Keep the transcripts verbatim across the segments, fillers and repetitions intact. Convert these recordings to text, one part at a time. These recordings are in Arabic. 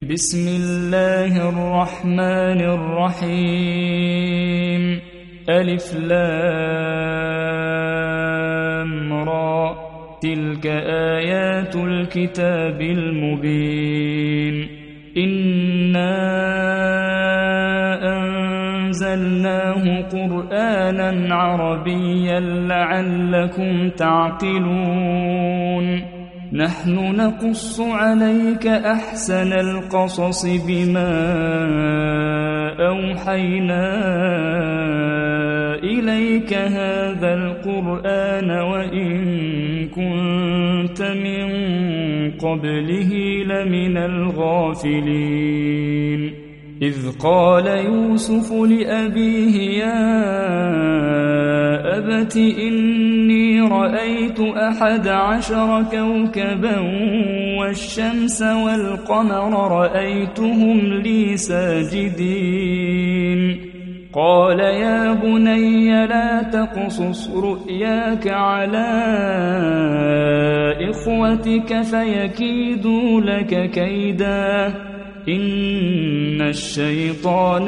بسم الله الرحمن الرحيم. ألف لام را، تلك آيات الكتاب المبين. إنا أنزلناه قرآنا عربيا لعلكم تعقلون. نحن نقص عليك أحسن القصص بما أوحينا إليك هذا القرآن وإن كنت من قبله لمن الغافلين. إذ قال يوسف لأبيه يا أبت إني رأيت أحد عشر كوكبا والشمس والقمر رأيتهم لي ساجدين. قال يا بني لا تقصص رؤياك على إخوتك فيكيدوا لك كيدا إن الشيطان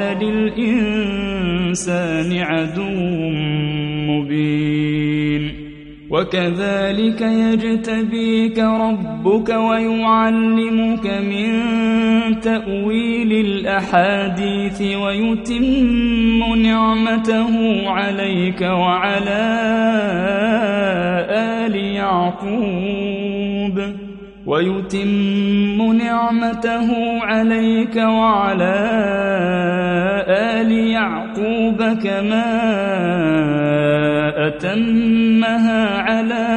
للإنسان عدو مبين. وكذلك يجتبيك ربك ويعلمك من تأويل الأحاديث ويتم نعمته عليك وعلى آل يعقوب ويتم نعمته عليك وعلى آل يعقوب كما أتمها على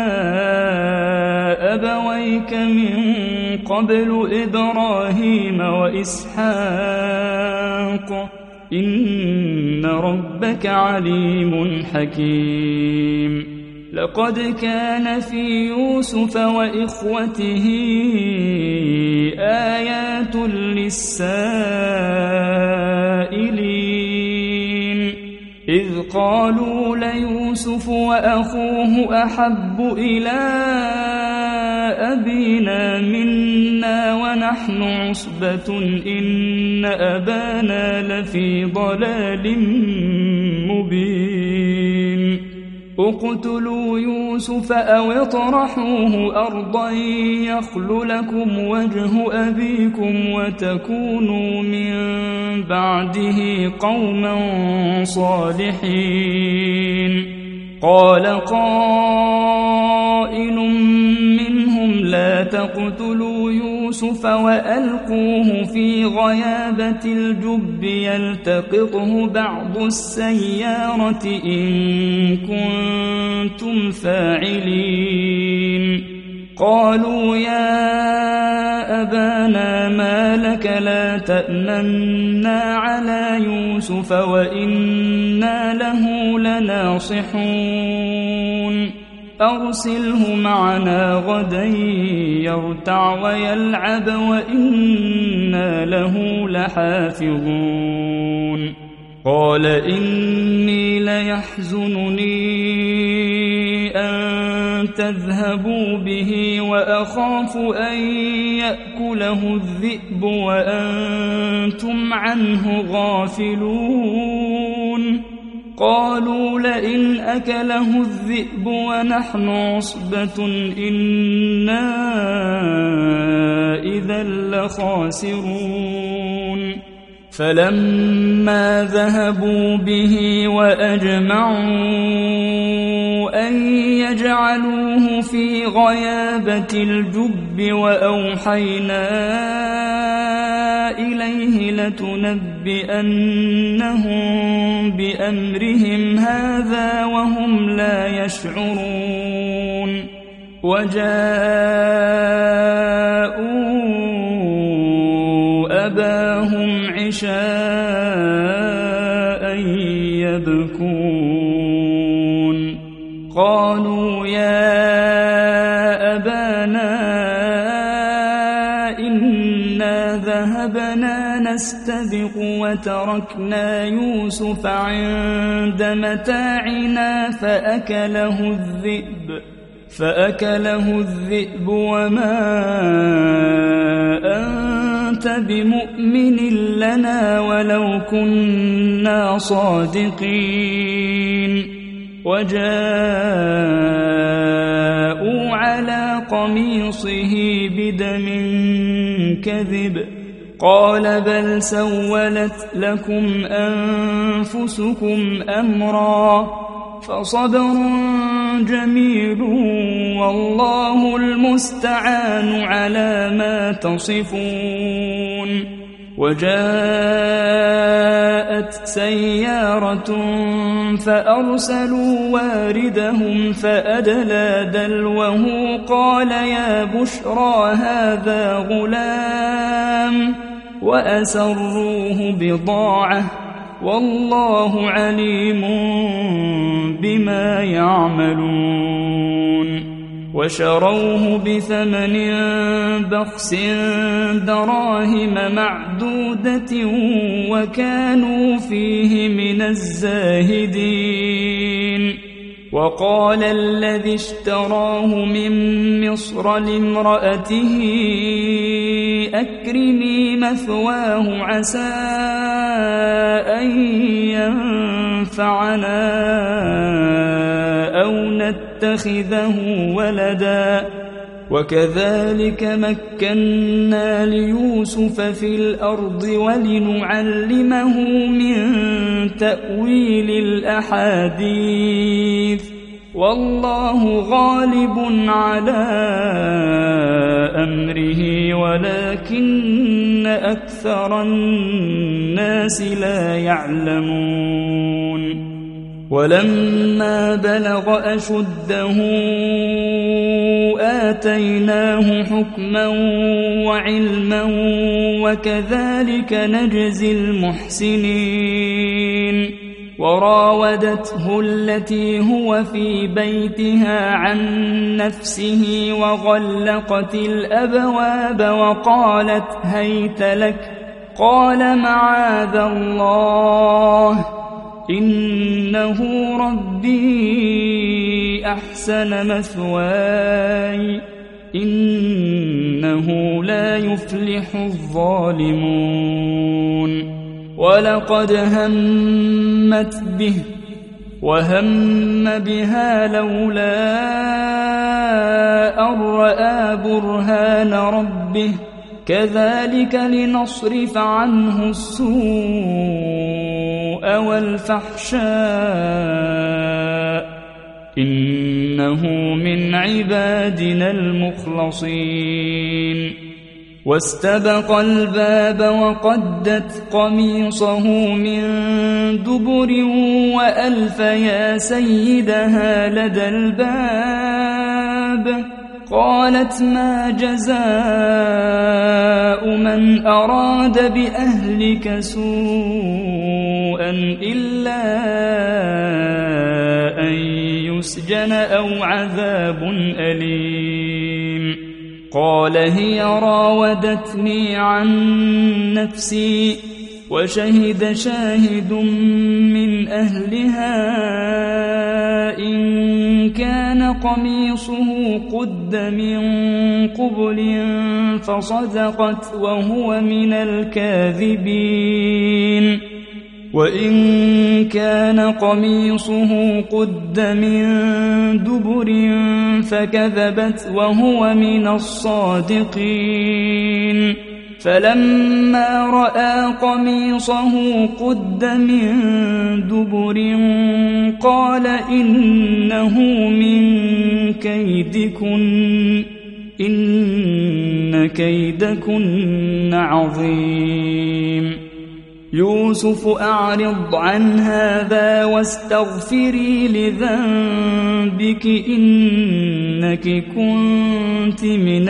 أبويك من قبل إبراهيم وإسحاق إن ربك عليم حكيم. لقد كان في يوسف وإخوته آيات للسائلين إذ قالوا ليوسف وأخوه أحب إلى أبينا منا ونحن عصبة إن أبانا لفي ضلال مبين. اقتلوا يوسف أو اطرحوه أرضا يخل لكم وجه أبيكم وتكونوا من بعده قوما صالحين. قال قائل منهم لا تقتلوا يوسف وألقوه في غيابة الجب يلتقطه بعض السيارة إن كنتم فاعلين. قالوا يا أبانا ما لك لا تأمنا على يوسف وإنا له لناصحون. أرسله معنا غدا يرتع ويلعب وإنا له لحافظون. قال إني ليحزنني أن تذهبوا به وأخاف أن يأكله الذئب وأنتم عنه غافلون. قالوا لئن أكله الذئب ونحن عصبة إنا إذا لخاسرون. فلما ذهبوا به وأجمعوا أن يجعلوه في غيابة الجب وأوحينا إليه لتنبئنهم بأمرهم هذا وهم لا يشعرون. وجاءوا أباهم عشاء يبكون. قالوا يا أبانا إنا ذهبنا نستبق وتركنا يوسف عند متاعنا فأكله الذئب فأكله الذئب وما أنت بمؤمن لنا ولو كنا صادقين وجاءوا على قميصه بدم كذب قال بل سولت لكم أنفسكم أمرا فصبر جميل والله المستعان على ما تصفون وجاءت سيارة فأرسلوا واردهم فأدلى دلوه قال يا بشرى هذا غلام وأسروه بضاعة والله عليم بما يعملون وشروه بثمن بخس دراهم معدودة وكانوا فيه من الزاهدين وقال الذي اشتراه من مصر لامرأته أكرمي مثواه عسى أن ينفعنا أو نتخذه ولدا وكذلك مكنا ليوسف في الأرض ولنعلمه من تأويل الأحاديث والله غالب على أمره ولكن أكثر الناس لا يعلمون ولما بلغ أشده آتيناه حكما وعلما وكذلك نجزي المحسنين وراودته التي هو في بيتها عن نفسه وغلقت الأبواب وقالت هيت لك قال معاذ الله إنه ربي أحسن مثواي إنه لا يفلح الظالمون ولقد همت به وهم بها لولا أن رأى برهان ربه كذلك لنصرف عنه السوء والفحشاء إنه من عبادنا المخلصين واستبق الباب وقدت قميصه من دبر وألف يا سيدها لدى الباب قالت ما جزاء من أراد بأهلك سوءا إلا أن يسجن أو عذاب أليم قال هي راودتني عن نفسي وشهد شاهد من أهلها إن كان قميصه قد من قبل فصدقت وهو من الكاذبين وإن كان قميصه قد من دبر فكذبت وهو من الصادقين فلما رأى قميصه قد من دبر قال إنه من كيدكن إن كيدكن عظيم يوسف أعرض عن هذا واستغفري لذنبك إنك كنت من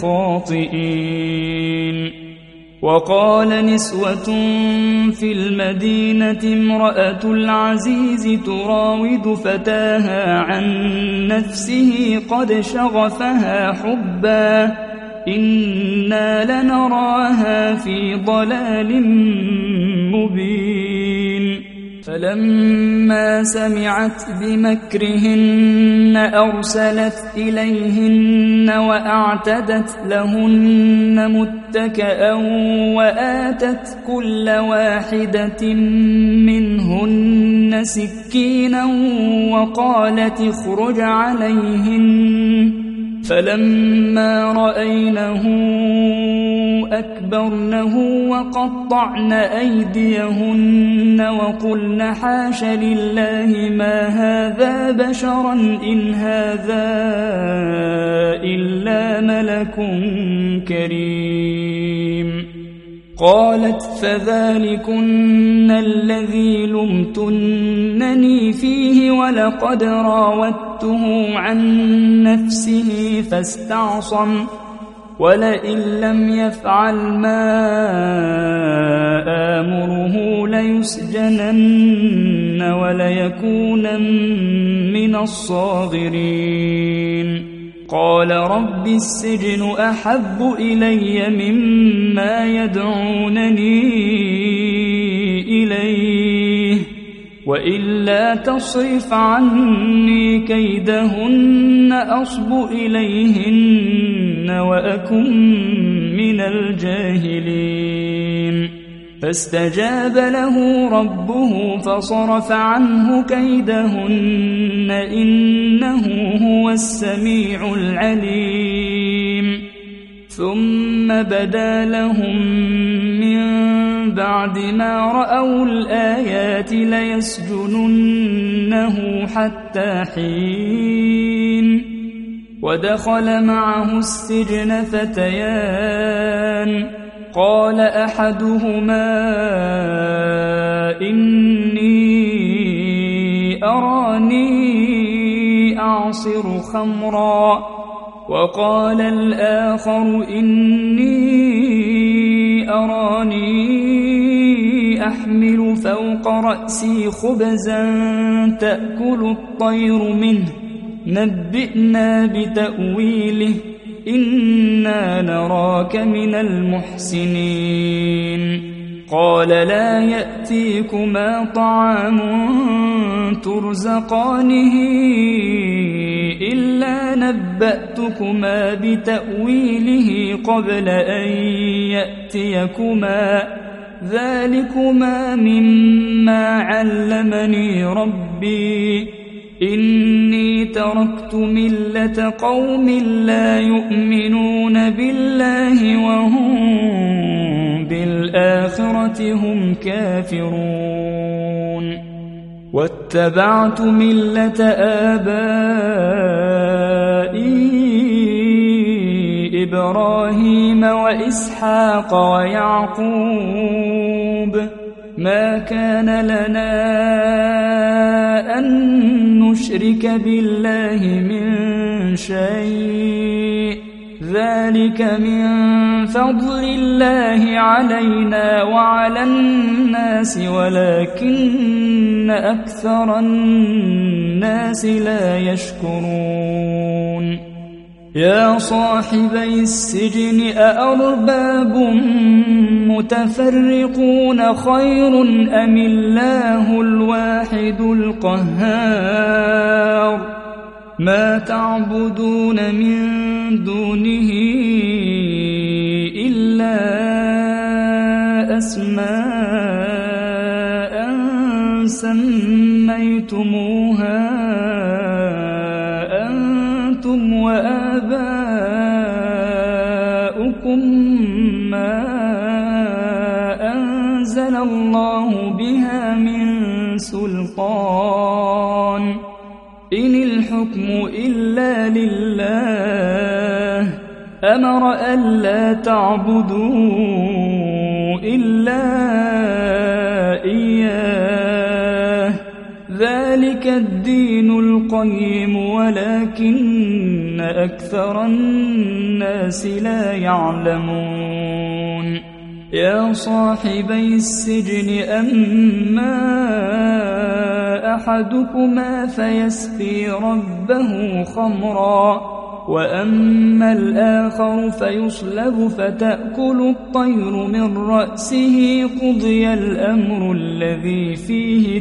الخاطئين وقال نسوة في المدينة امرأة العزيز تراود فتاها عن نفسه قد شغفها حبا إنا لنراها في ضلال مبين فلما سمعت بمكرهن أرسلت إليهن وأعتدت لهن متكئا وآتت كل واحدة منهن سكينا وقالت اخرج عليهن فلما رأينه أكبرنه وقطعن أيديهن وقلن حاش لله ما هذا بشرا إن هذا إلا ملك كريم. قالت فذلكن الذي لمتنني فيه ولقد راودته عن نفسه فاستعصم ولئن لم يفعل ما آمره ليسجنن وليكونن من الصاغرين. قال رب السجن أحب إلي مما يدعونني إليه وإلا تصرف عني كيدهن أصب إليهن وأكن من الجاهلين. فاستجاب له ربه فصرف عنه كيدهن إنه هو السميع العليم. ثم بدا لهم من بعد ما رأوا الآيات ليسجننه حتى حين. ودخل معه السجن فتيان قال أحدهما إني أراني أعصر خمرا وقال الآخر إني أراني أحمل فوق رأسي خبزا تأكل الطير منه نبئنا بتأويله إنا نراك من المحسنين. قال لا يأتيكما طعام ترزقانه إلا نبأتكما بتأويله قبل أن يأتيكما ذلكما مما علمني ربي إني تركت ملة قوم لا يؤمنون بالله وهم بالآخرة هم كافرون. واتبعت ملة آبائي إبراهيم وإسحاق ويعقوب ما كان لنا أن نشرك بالله من شيء ذلك من فضل الله علينا وعلى الناس ولكن أكثر الناس لا يشكرون. يا صاحبي السجن أأرباب متفرقون خير أم الله الواحد القهار ما تعبدون من دونه إلا أسماء سميتموها أنتم وآباؤكم ما أنزل الله بها من سلطان إن الحكم إلا لله أمر ألا تعبدوا إلا إياه ذلك الدين القيم ولكن أكثر الناس لا يعلمون. يا صاحبي السجن أما أحدكما فيسقي ربه خمرا وأما الآخر فيصلب فتأكل الطير من رأسه قضي الأمر الذي فيه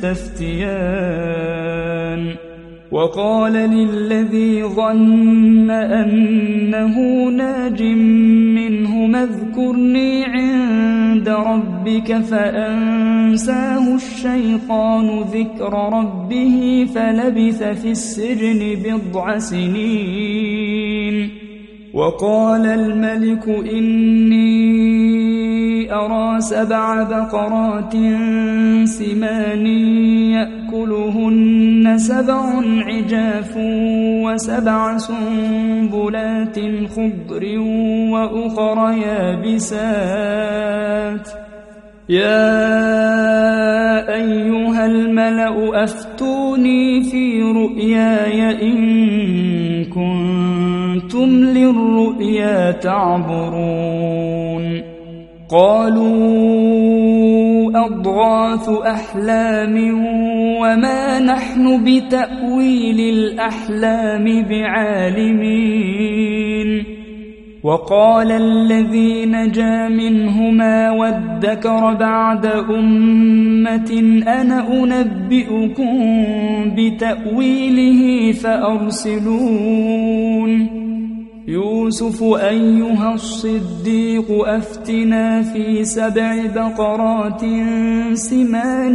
تستفتيان وقال للذي ظن أنه ناج منهما اذكرني عند ربك فأنساه الشيطان ذكر ربه فلبث في السجن بضع سنين وقال الملك إني أرى سبع بقرات سمان يأكلهن سبع عجاف وسبع سنبلات خضر وأخر يابسات يا أيها الملأ أفتوني في رؤياي إن كنتم للرؤيا تعبرون قالوا أضغاث أحلام وما نحن بتأويل الأحلام بعالمين وقال الذي نجا منهما وادكر بعد أمة أنا أنبئكم بتأويله فأرسلون يوسف أيها الصديق أفتنا في سبع بقرات سمان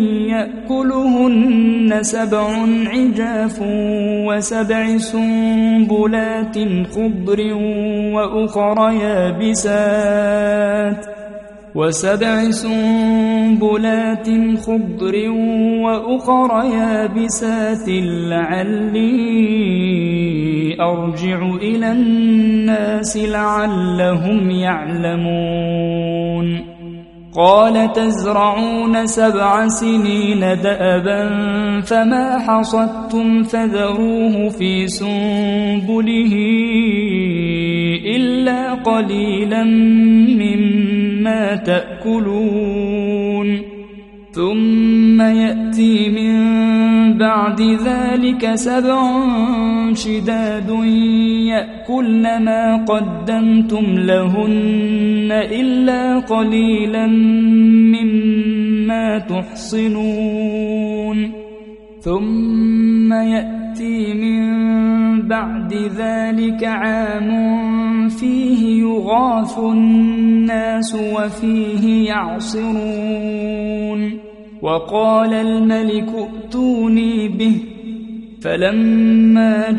يأكلهن سبع عجاف وسبع سنبلات خضر وأخر يابسات وسبع سنبلات خضر وأخر يابسات لعلي أرجع إلى الناس لعلهم يعلمون قال تزرعون سبع سنين دأبا فما حصدتم فذروه في سنبله إلا قليلا مما تأكلون ثم يأتي من بعد ذلك سبع شداد يأكلن ما قدمتم لهن إلا قليلا مما تحصنون ثم يأتي من بعد ذلك عام فيه يغاث الناس وفيه يعصرون وقال الملك ائتوني به فلما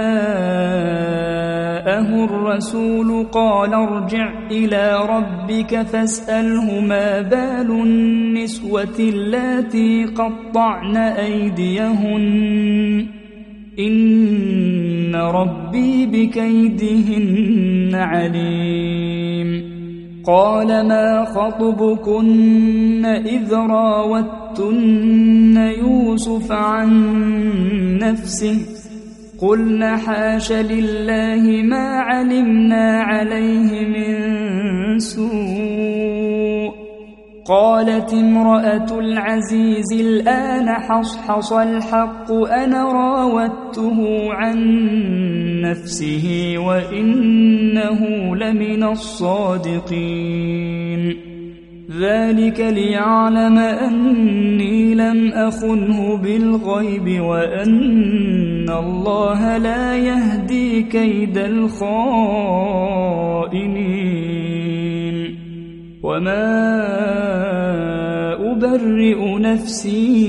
جاءه الرسول قال ارجع إلى ربك فاسأله ما بال النسوة اللاتي قطعن أيديهن إن ربي بكيدهن عليم قال ما خطبكن إذ راوتن يوسف عن نفسه قلنا حاش لله ما علمنا عليه من سوء قالت امرأة العزيز الآن حصحص الحق أنا راودته عن نفسه وإنه لمن الصادقين ذلك ليعلم أني لم أخنه بالغيب وأن الله لا يهدي كيد الخائنين وما أبرئ نفسي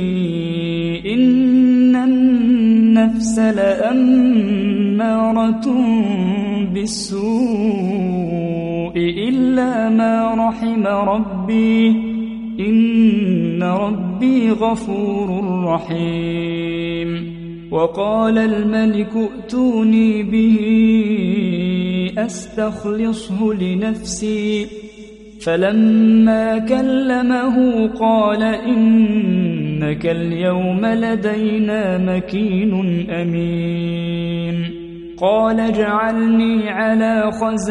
إن النفس لأمارة بالسوء إلا ما رحم ربي إن ربي غفور رحيم وقال الملك ائتوني به أستخلصه لنفسي فلما كلمه قال إنك اليوم لدينا مكين أمين قال اجعلني على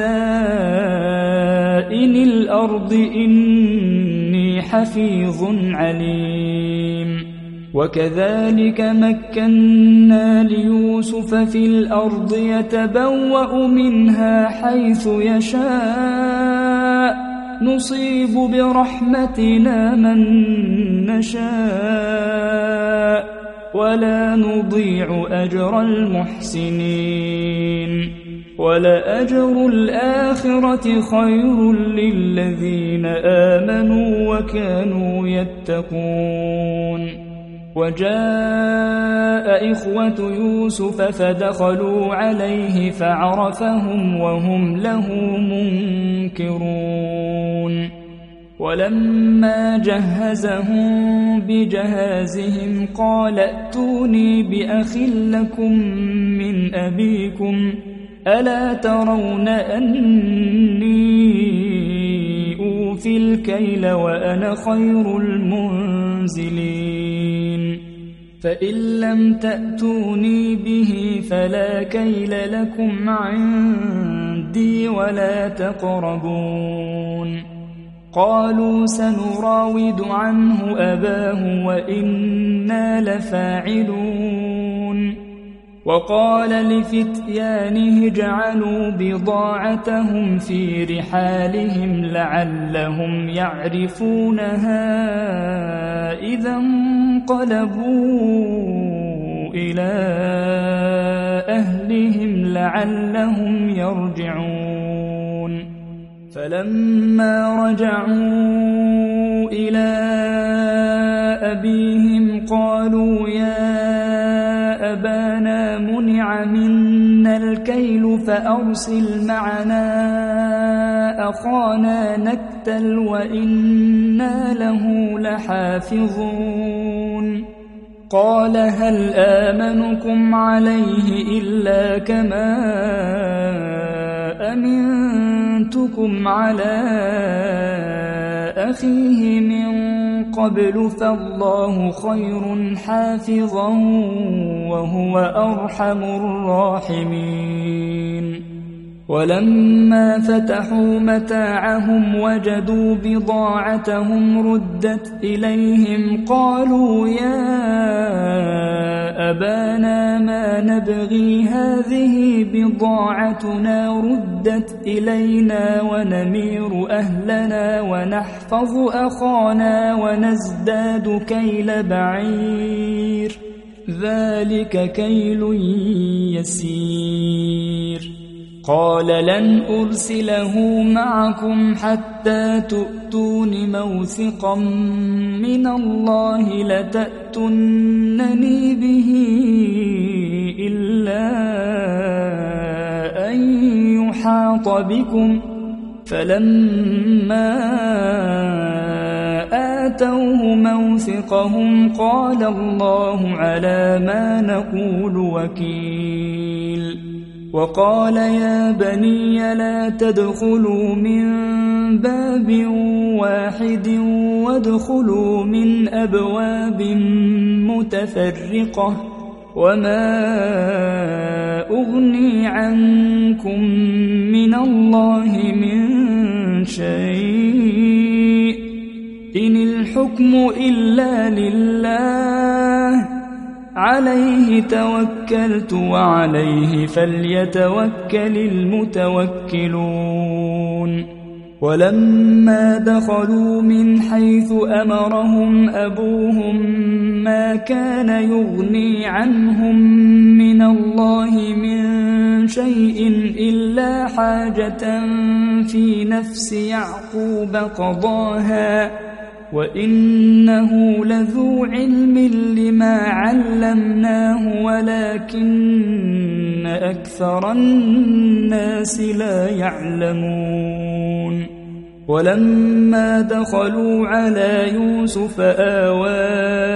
خزائن الأرض إني حفيظ عليم وكذلك مكنا ليوسف في الأرض يتبوأ منها حيث يشاء نصيب برحمتنا من نشاء ولا نضيع أجر المحسنين ولأجر الآخرة خير للذين آمنوا وكانوا يتقون وجاء إخوة يوسف فدخلوا عليه فعرفهم وهم له منكرون ولما جهزهم بجهازهم قال ائتوني بأخ لكم من أبيكم ألا ترون أني أوفي الكيل وأنا خير المنزلين فإن لم تأتوني به فلا كيل لكم عندي ولا تقربون قالوا سنراود عنه أباه وإنا لفاعلون وقال لفتيانه اجعلوا بضاعتهم في رحالهم لعلهم يعرفونها إذا انقلبوا إلى أهلهم لعلهم يرجعون فلما رجعوا إلى أبيهم قالوا يا أبانا منع منا الكيل فأرسل معنا أخانا نكتل وإنا له لحافظون قال هل آمنكم عليه إلا كما أمنتكم على أخيه من قبل فالله خير حافظا وهو أرحم الراحمين ولما فتحوا متاعهم وجدوا بضاعتهم ردت إليهم قالوا يا أبانا ما نبغي هذه بضاعتنا ردت إلينا ونمير أهلنا ونحفظ أخانا ونزداد كيل بعير ذلك كيل يسير قال لن أرسله معكم حتى تؤتون موثقا من الله لتأتونني به إلا أن يحاط بكم فلما آتوه موثقهم قال الله على ما نقول وكيل وقال يا بني لا تدخلوا من باب واحد وادخلوا من أبواب متفرقة وما أغني عنكم من الله من شيء إن الحكم إلا لله عليه توكلت وعليه فليتوكل المتوكلون ولما دخلوا من حيث أمرهم أبوهم ما كان يغني عنهم من الله من شيء إلا حاجة في نفس يعقوب قضاها وإنه لذو علم لما علمناه ولكن أكثر الناس لا يعلمون ولما دخلوا على يوسف آوى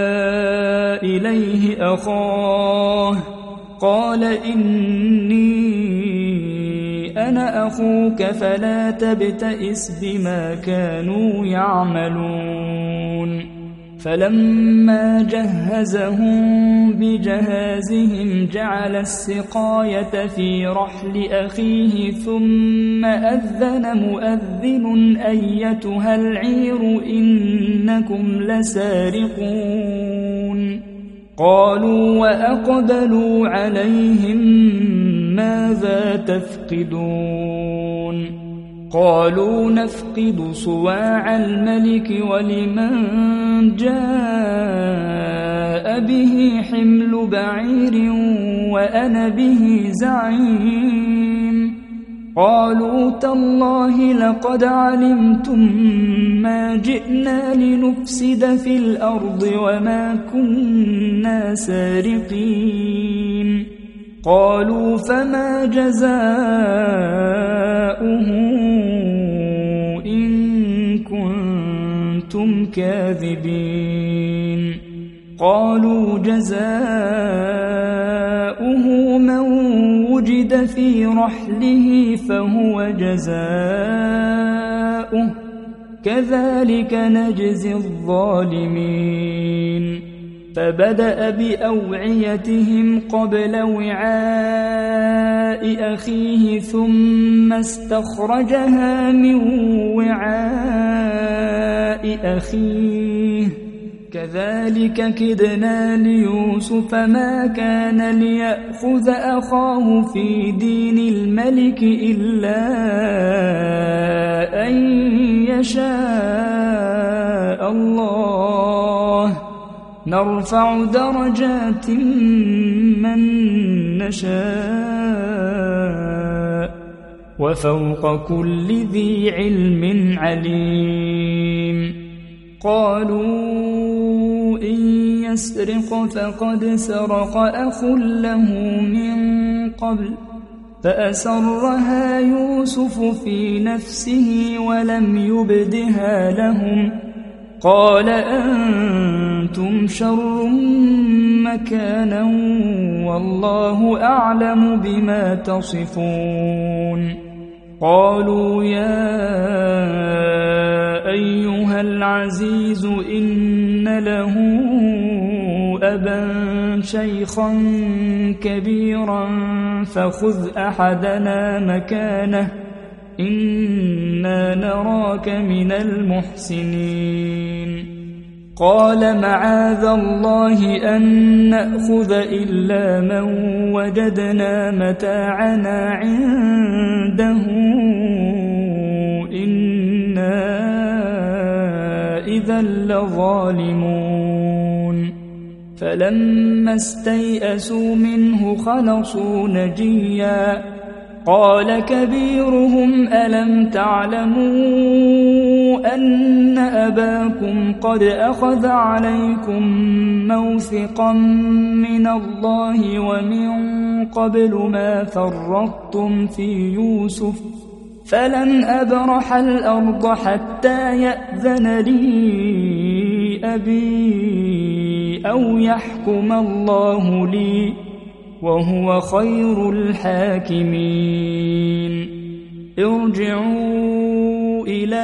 إليه أخاه قال إني أنا أخوك فلا تبتئس بما كانوا يعملون فلما جهزهم بجهازهم جعل السقاية في رحل أخيه ثم أذن مؤذن أيتها العير إنكم لسارقون قالوا وأقبلوا عليهم ماذا تفقدون قالوا نفقد صواع الملك ولمن جاء به حمل بعير وأنا به زعيم قالوا تالله لقد علمتم ما جئنا لنفسد في الأرض وما كنا سارقين قالوا فما جزاؤه كنتم كاذبين قالوا جزاؤه من وجد في رحله فهو جزاؤه كذلك نجزي الظالمين فبدأ بأوعيتهم قبل وعاء أخيه ثم استخرجها من وعاء أخيه كذلك كدنا ليوسف ما كان ليأخذ أخاه في دين الملك إلا أن يشاء الله نرفع درجات من نشاء وفوق كل ذي علم عليم قالوا إن يسرق فقد سرق أخ له من قبل فأسرها يوسف في نفسه ولم يبدها لهم قال أنتم شر مكانا والله أعلم بما تصفون قالوا يا أيها العزيز إن له أبا شيخا كبيرا فخذ أحدنا مكانه إنا نراك من المحسنين قال معاذ الله أن نأخذ إلا من وجدنا متاعنا عنده إنا إذا لظالمون فلما استيئسوا منه خلصوا نجيا قال كبيرهم ألم تعلموا أن أباكم قد أخذ عليكم موثقا من الله ومن قبل ما فرطتم في يوسف فلن أبرح الأرض حتى يأذن لي أبي أو يحكم الله لي وهو خير الحاكمين ارجعوا إلى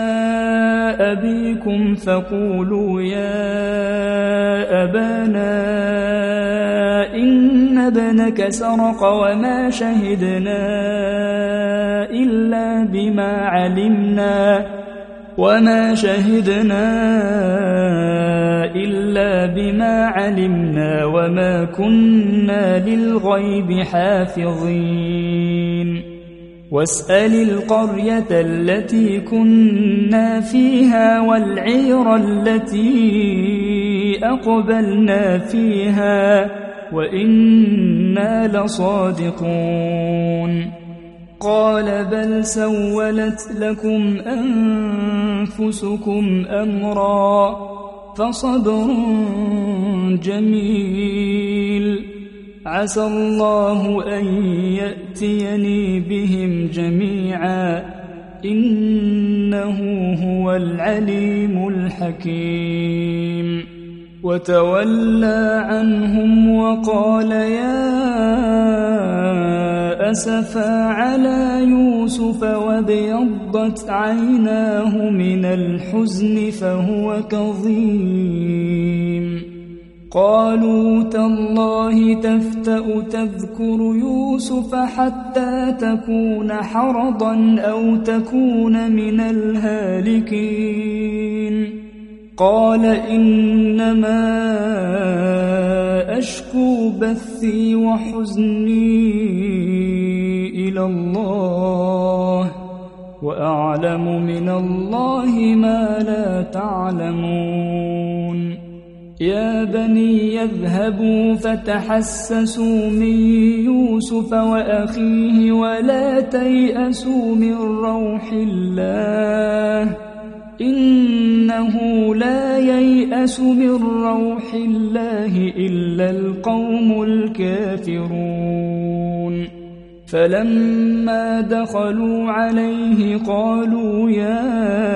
أبيكم فقولوا يا أبانا إن ابنك سرق وما شهدنا إلا بما علمنا وما شهدنا إلا بما علمنا وما كنا للغيب حافظين واسأل القرية التي كنا فيها والعير التي أقبلنا فيها وإنا لصادقون قال بل سولت لكم أنفسكم أمرا فصبر جميل عسى الله أن يأتيني بهم جميعا إنه هو العليم الحكيم وتولى عنهم وقال يا أسفا على يوسف وابيضت عيناه من الحزن فهو كظيم قالوا تالله تفتأ تذكر يوسف حتى تكون حرضا أو تكون من الهالكين قال إنما أشكو بثي وحزني إلى الله وأعلم من الله ما لا تعلمون يا بني يذهبوا فتحسسوا من يوسف وأخيه ولا تيأسوا من روح الله إنه لا ييأس من روح الله إلا القوم الكافرون فلما دخلوا عليه قالوا يا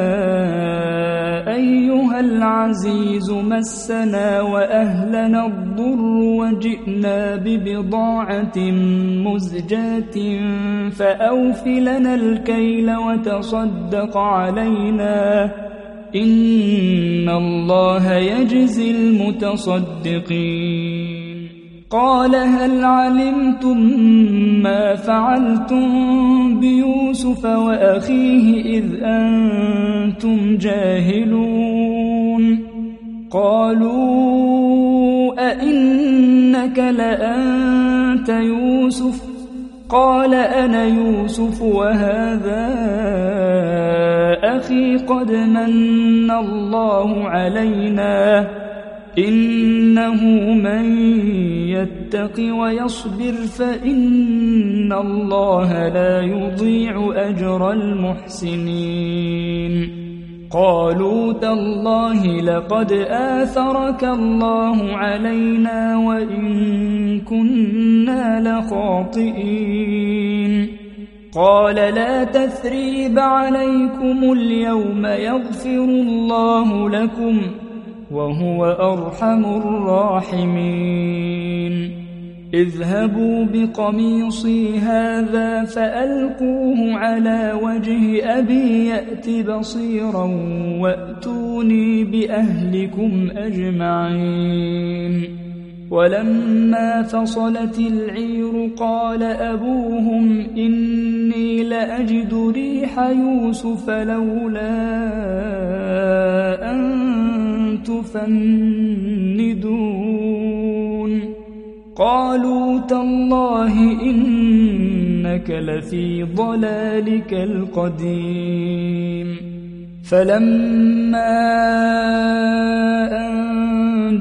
أيها العزيز مسنا وأهلنا الضر وجئنا ببضاعة مزجاة فأوف لنا الكيل وتصدق علينا إن الله يجزي المتصدقين قال هل علمتم ما فعلتم بيوسف وأخيه إذ أنتم جاهلون قالوا أئنك لأنت يوسف قال أنا يوسف وهذا أخي قد من الله علينا إنه من يتق ويصبر فإن الله لا يضيع أجر المحسنين قالوا تالله لقد آثرك الله علينا وإن كنا لخاطئين قال لا تثريب عليكم اليوم يغفر الله لكم وهو أرحم الراحمين اذهبوا بقميصي هذا فألقوه على وجه أبي يأت بصيرا وأتوني بأهلكم أجمعين ولما فصلت العير قال أبوهم إني لأجد ريح يوسف لولا أن تفندون قالوا تالله إنك لفي ضلالك القديم فلما أن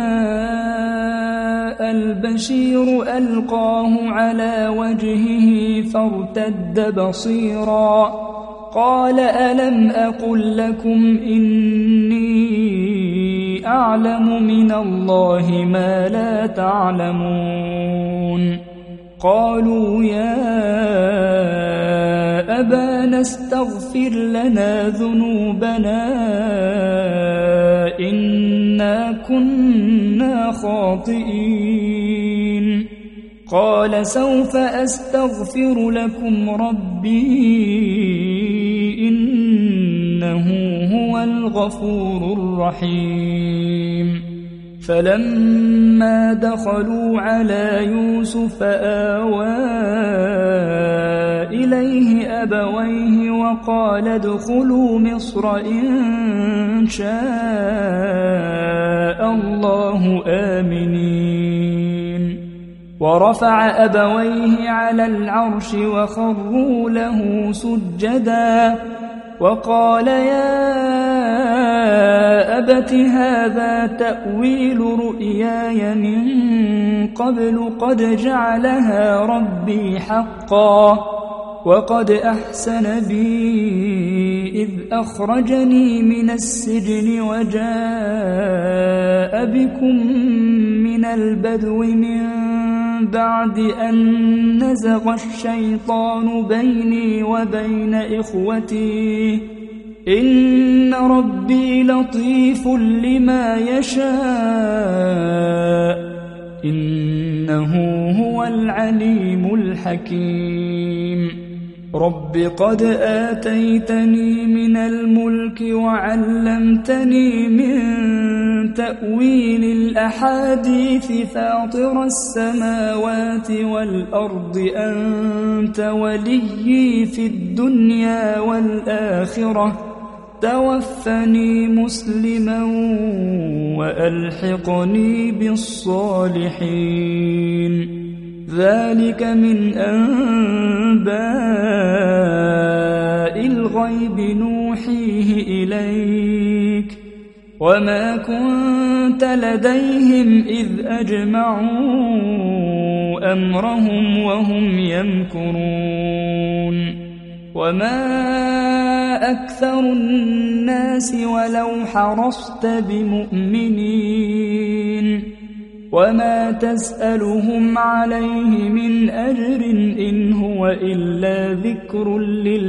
جاء البشير ألقاه على وجهه فارتد بصيرا قال ألم أقل لكم إني أعلم من الله ما لا تعلمون قالوا يا أبانا استغفر لنا ذنوبنا إنا كنا خاطئين قال سوف أستغفر لكم ربي إنه هو الغفور الرحيم فلما دخلوا على يوسف آوى إليه أبويه وقال ادخلوا مصر إن شاء الله آمنين ورفع أبويه على العرش وخروا له سجدا وقال يا أبت هذا تأويل رؤياي من قبل قد جعلها ربي حقا وقد أحسن بي إذ أخرجني من السجن وجاء بكم من البدو من بعد أن نزغ الشيطان بيني وبين إخوتي إن ربي لطيف لما يشاء إنه هو العليم الحكيم رب قد آتيتني من الملك وعلمتني من تأويل الأحاديث فاطر السماوات والأرض أنت وليي في الدنيا والآخرة توفني مسلما وألحقني بالصالحين ذلك من أنباء الغيب نوحيه إليك وما كنت لديهم إذ أجمعوا أمرهم وهم يمكرون وما أكثر الناس ولو حرصت بمؤمنين وما تسألهم عليه من أجر إن هو إلا ذكر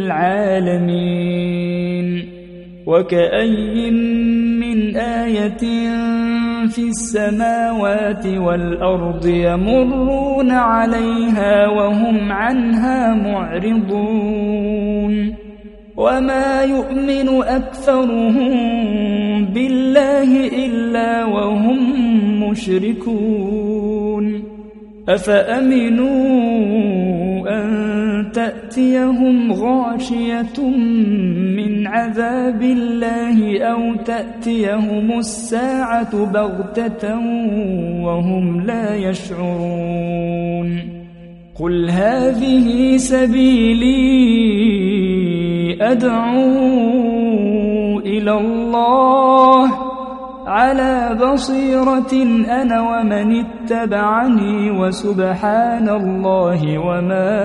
للعالمين وكأي من آية في السماوات والأرض يمرون عليها وهم عنها معرضون وما يؤمن أكثرهم بالله إلا وهم مشركون أفأمنوا أن تأتيهم غاشية من عذاب الله أو تأتيهم الساعة بغتة وهم لا يشعرون قل هذه سبيلي أدعو إلى الله على بصيرة أنا ومن اتبعني وسبحان الله وما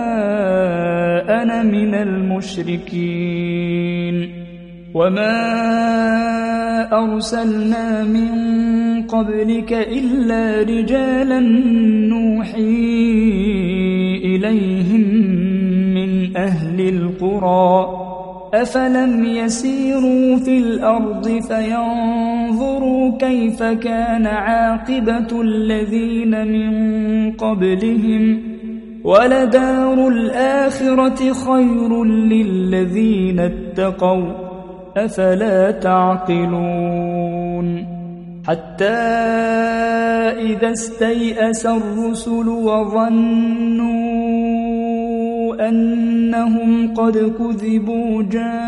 أنا من المشركين وما أرسلنا من قبلك إلا رجالا نوحي إليهم من أهل القرى أفلم يسيروا في الأرض فينظروا كيف كان عاقبة الذين من قبلهم ولدار الآخرة خير للذين اتقوا أفلا تعقلون حتى إذا استيأس الرسل وظنوا أنهم قد كذبوا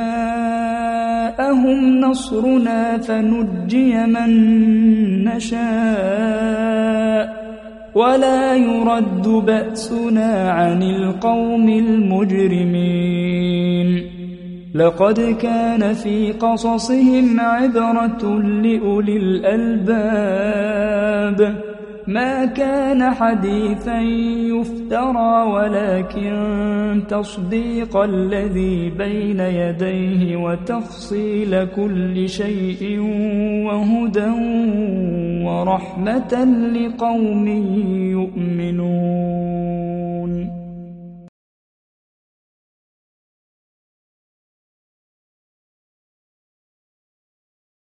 جاءهم نصرنا فنجي من نشاء ولا يرد بأسنا عن القوم المجرمين لقد كان في قصصهم عبرة لأولي الألباب ما كان حديثا يفترى ولكن تصديق الذي بين يديه وتفصيل كل شيء وهدى ورحمة لقوم يؤمنون